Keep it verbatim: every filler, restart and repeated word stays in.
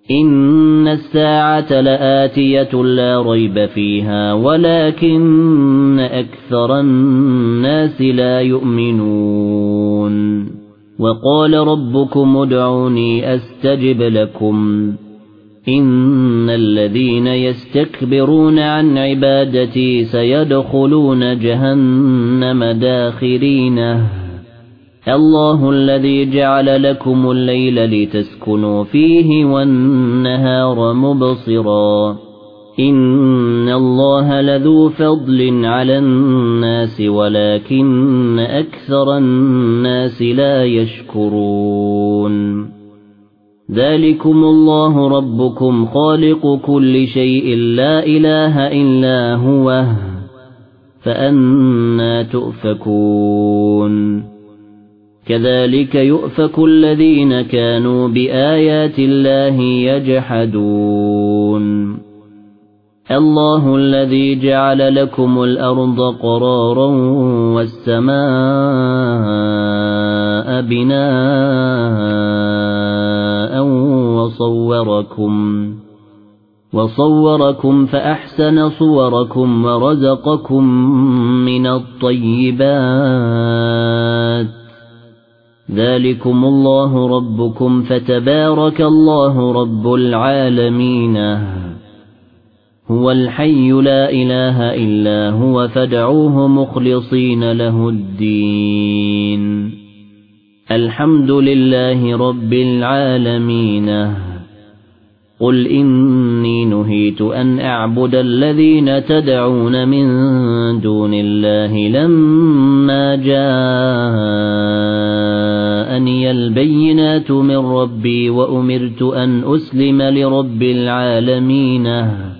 إن الساعة لآتية لا ريب فيها ولكن أكثر الناس لا يؤمنون وقال ربكم ادعوني أستجب لكم إن الذين يستكبرون عن عبادتي سيدخلون جهنم داخرين الله الذي جعل لكم الليل لتسكنوا فيه والنهار مبصرا إن الله لذو فضل على الناس ولكن أكثر الناس لا يشكرون ذلكم الله ربكم خالق كل شيء لا إله إلا هو فأنى تؤفكون كذلك يؤفك الذين كانوا بآيات الله يجحدون الله الذي جعل لكم الأرض قرارا والسماء بناء وصوركم وصوركم فأحسن صوركم ورزقكم من الطيبات ذلكم الله ربكم فتبارك الله رب العالمين هو الحي لا إله إلا هو فادعوه مخلصين له الدين الحمد لله رب العالمين قل إني نهيت أن أعبد الذين تدعون من دون الله لما جاءني البينات من ربي وأمرت أن أسلم لرب العالمين